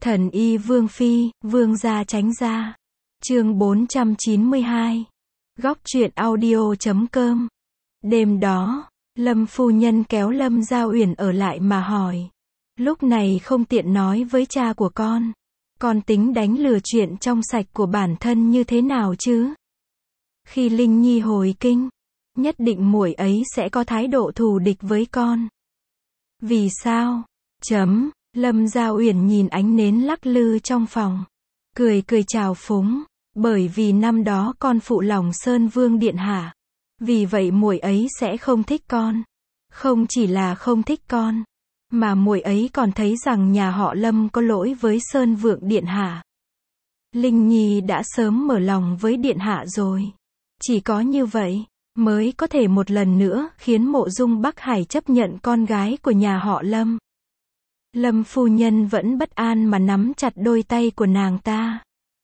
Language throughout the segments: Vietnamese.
Thần y Vương Phi, Vương gia tránh ra. Chương 492. Góc truyện audio.com. Đêm đó, Lâm phu nhân kéo Lâm Gia Uyển ở lại mà hỏi. Lúc này không tiện nói với cha của con tính đánh lừa chuyện trong sạch của bản thân như thế nào chứ? Khi Linh Nhi hồi kinh, nhất định muội ấy sẽ có thái độ thù địch với con. Vì sao? Lâm Gia Uyển nhìn ánh nến lắc lư trong phòng, cười trào phúng, bởi vì năm đó con phụ lòng Sơn Vương điện hạ, vì vậy muội ấy sẽ không thích con. Không chỉ là không thích con, mà muội ấy còn thấy rằng nhà họ Lâm có lỗi với Sơn Vương điện hạ. Linh Nhi đã sớm mở lòng với điện hạ rồi, chỉ có như vậy mới có thể một lần nữa khiến Mộ Dung Bắc Hải chấp nhận con gái của nhà họ Lâm. Lâm phu nhân vẫn bất an mà nắm chặt đôi tay của nàng ta.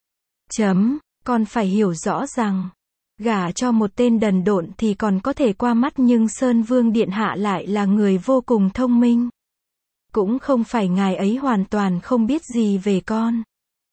Con phải hiểu rõ rằng, gả cho một tên đần độn thì còn có thể qua mắt, nhưng Sơn Vương điện hạ lại là người vô cùng thông minh. Cũng không phải ngài ấy hoàn toàn không biết gì về con.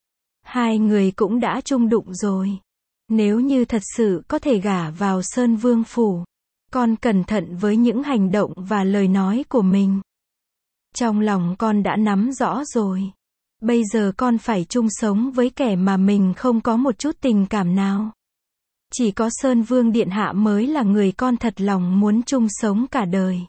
Hai người cũng đã chung đụng rồi. Nếu như thật sự có thể gả vào Sơn Vương phủ, con cẩn thận với những hành động và lời nói của mình. Trong lòng con đã nắm rõ rồi. Bây giờ con phải chung sống với kẻ mà mình không có một chút tình cảm nào. Chỉ có Sơn Vương điện hạ mới là người con thật lòng muốn chung sống cả đời.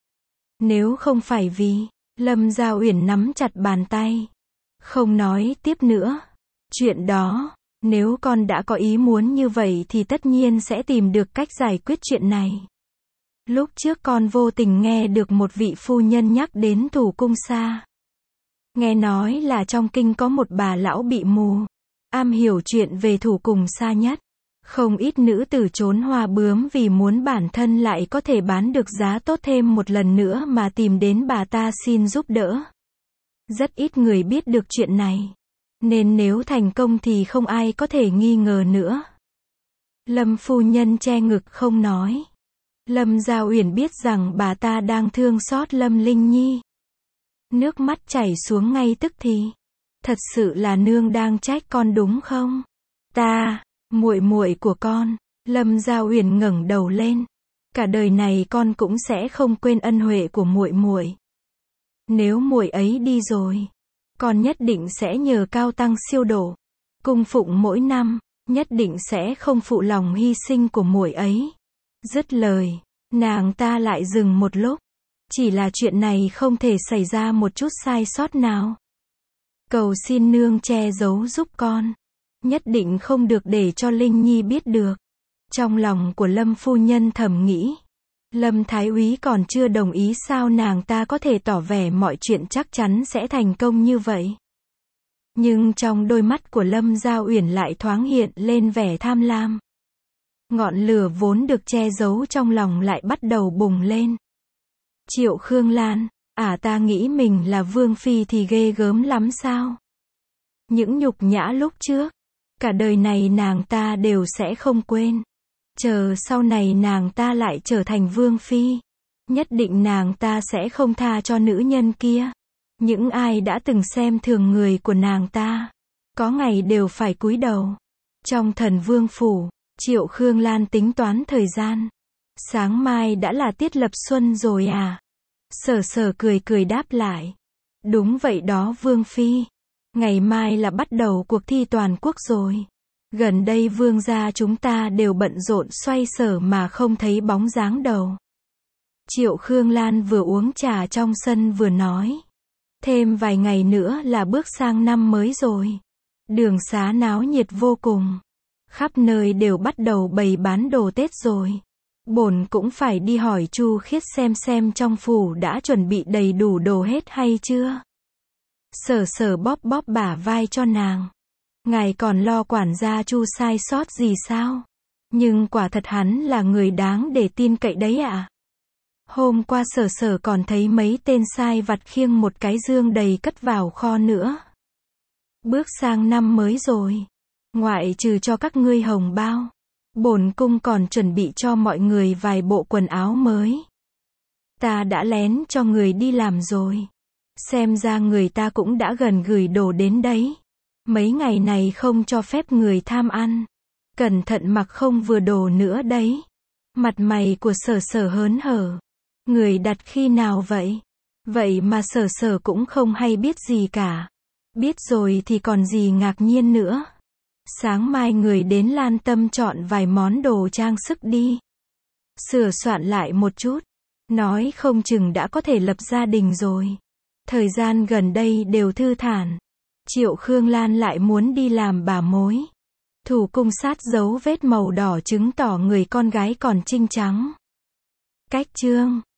Nếu không phải vì, Lâm Gia Uyển nắm chặt bàn tay, không nói tiếp nữa. Chuyện đó, nếu con đã có ý muốn như vậy thì tất nhiên sẽ tìm được cách giải quyết chuyện này. Lúc trước con vô tình nghe được một vị phu nhân nhắc đến Thủ Cung Sa. Nghe nói là trong kinh có một bà lão bị mù, am hiểu chuyện về Thủ Cung Sa nhất. Không ít nữ tử trốn hoa bướm vì muốn bản thân lại có thể bán được giá tốt thêm một lần nữa mà tìm đến bà ta xin giúp đỡ. Rất ít người biết được chuyện này, nên nếu thành công thì không ai có thể nghi ngờ nữa. Lâm phu nhân che ngực không nói. Lâm Gia Uyển biết rằng bà ta đang thương xót Lâm Linh Nhi. Nước mắt chảy xuống ngay tức thì. Thật sự là nương đang trách con đúng không? Muội muội của con. Lâm Gia Uyển ngẩng đầu lên. Cả đời này con cũng sẽ không quên ân huệ của muội muội. Nếu muội ấy đi rồi, con nhất định sẽ nhờ cao tăng siêu độ, cung phụng mỗi năm, nhất định sẽ không phụ lòng hy sinh của muội ấy. Dứt lời, nàng ta lại dừng một lúc. Chỉ là chuyện này không thể xảy ra một chút sai sót nào. Cầu xin nương che giấu giúp con. Nhất định không được để cho Linh Nhi biết được. Trong lòng của Lâm phu nhân thầm nghĩ, Lâm Thái úy còn chưa đồng ý sao nàng ta có thể tỏ vẻ mọi chuyện chắc chắn sẽ thành công như vậy. Nhưng trong đôi mắt của Lâm Gia Uyển lại thoáng hiện lên vẻ tham lam. Ngọn lửa vốn được che giấu trong lòng lại bắt đầu bùng lên. Triệu Khương Lan, ta nghĩ mình là Vương Phi thì ghê gớm lắm sao? Những nhục nhã lúc trước, cả đời này nàng ta đều sẽ không quên. Chờ sau này nàng ta lại trở thành Vương Phi, nhất định nàng ta sẽ không tha cho nữ nhân kia. Những ai đã từng xem thường người của nàng ta, có ngày đều phải cúi đầu. Trong Thần Vương phủ, Triệu Khương Lan tính toán thời gian. Sáng mai đã là tiết lập xuân rồi à? Sở cười đáp lại. Đúng vậy đó Vương Phi. Ngày mai là bắt đầu cuộc thi toàn quốc rồi. Gần đây vương gia chúng ta đều bận rộn xoay sở mà không thấy bóng dáng đâu. Triệu Khương Lan vừa uống trà trong sân vừa nói. Thêm vài ngày nữa là bước sang năm mới rồi. Đường xá náo nhiệt vô cùng. Khắp nơi đều bắt đầu bày bán đồ Tết rồi. Bổn cũng phải đi hỏi Chu Khiết xem trong phủ đã chuẩn bị đầy đủ đồ hết hay chưa. Sở bóp bả vai cho nàng. Ngài còn lo quản gia Chu sai sót gì sao? Nhưng quả thật hắn là người đáng để tin cậy đấy ạ. Hôm qua sở còn thấy mấy tên sai vặt khiêng một cái dương đầy cất vào kho nữa. Bước sang năm mới rồi. Ngoại trừ cho các ngươi hồng bao, bổn cung còn chuẩn bị cho mọi người vài bộ quần áo mới. Ta đã lén cho người đi làm rồi. Xem ra người ta cũng đã gần gửi đồ đến đấy. Mấy ngày này không cho phép người tham ăn. Cẩn thận mặc không vừa đồ nữa đấy. Mặt mày của Sở Sở hớn hở. Người đặt khi nào vậy? Vậy mà Sở Sở cũng không hay biết gì cả. Biết rồi thì còn gì ngạc nhiên nữa. Sáng mai người đến Lan Tâm chọn vài món đồ trang sức đi. Sửa soạn lại một chút. Nói không chừng đã có thể lập gia đình rồi. Thời gian gần đây đều thư thản. Triệu Khương Lan lại muốn đi làm bà mối. Thủ cung sát dấu vết màu đỏ chứng tỏ người con gái còn trinh trắng. Cách chương